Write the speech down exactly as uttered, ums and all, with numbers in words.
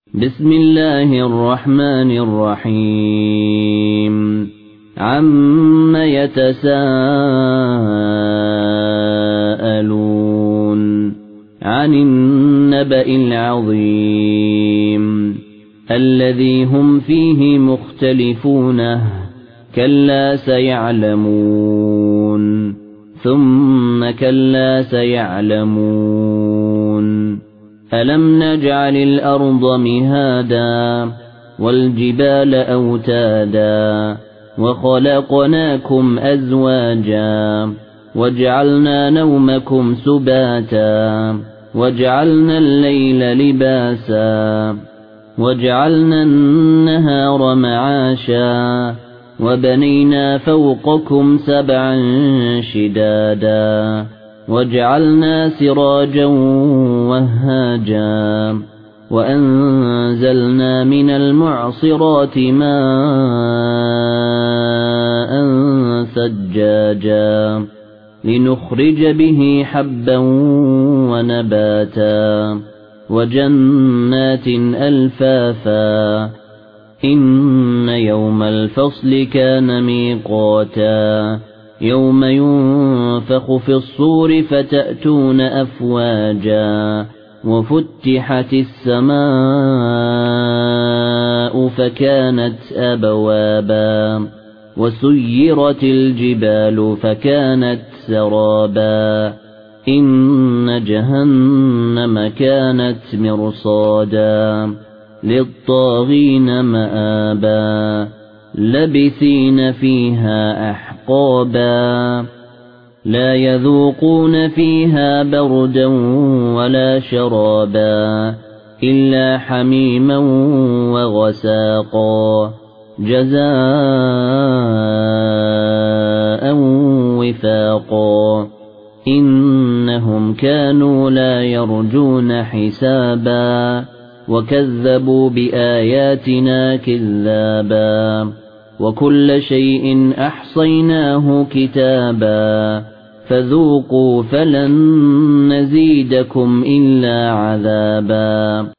بسم الله الرحمن الرحيم عم يتساءلون عن النبأ العظيم الذي هم فيه مختلفون كلا سيعلمون ثم كلا سيعلمون ألم نجعل الأرض مهادا والجبال أوتادا وخلقناكم أزواجا وجعلنا نومكم سباتا وجعلنا الليل لباسا وجعلنا النهار معاشا وبنينا فوقكم سبعا شدادا وجعلنا سراجا وهاجا وأنزلنا من المعصرات ماء ثجاجا لنخرج به حبا ونباتا وجنات ألفافا إن يوم الفصل كان ميقاتا يوم ينفخ في الصور فتأتون أفواجا وفتحت السماء فكانت أبوابا وسيرت الجبال فكانت سرابا إن جهنم كانت مرصادا للطاغين مآبا لبثين فيها أحقابا لا يذوقون فيها بردا ولا شرابا إلا حميما وغساقا جزاء وفاقا إنهم كانوا لا يرجون حسابا وكذبوا بآياتنا كذابا وكل شيء أحصيناه كتابا فذوقوا فلن نزيدكم إلا عذابا.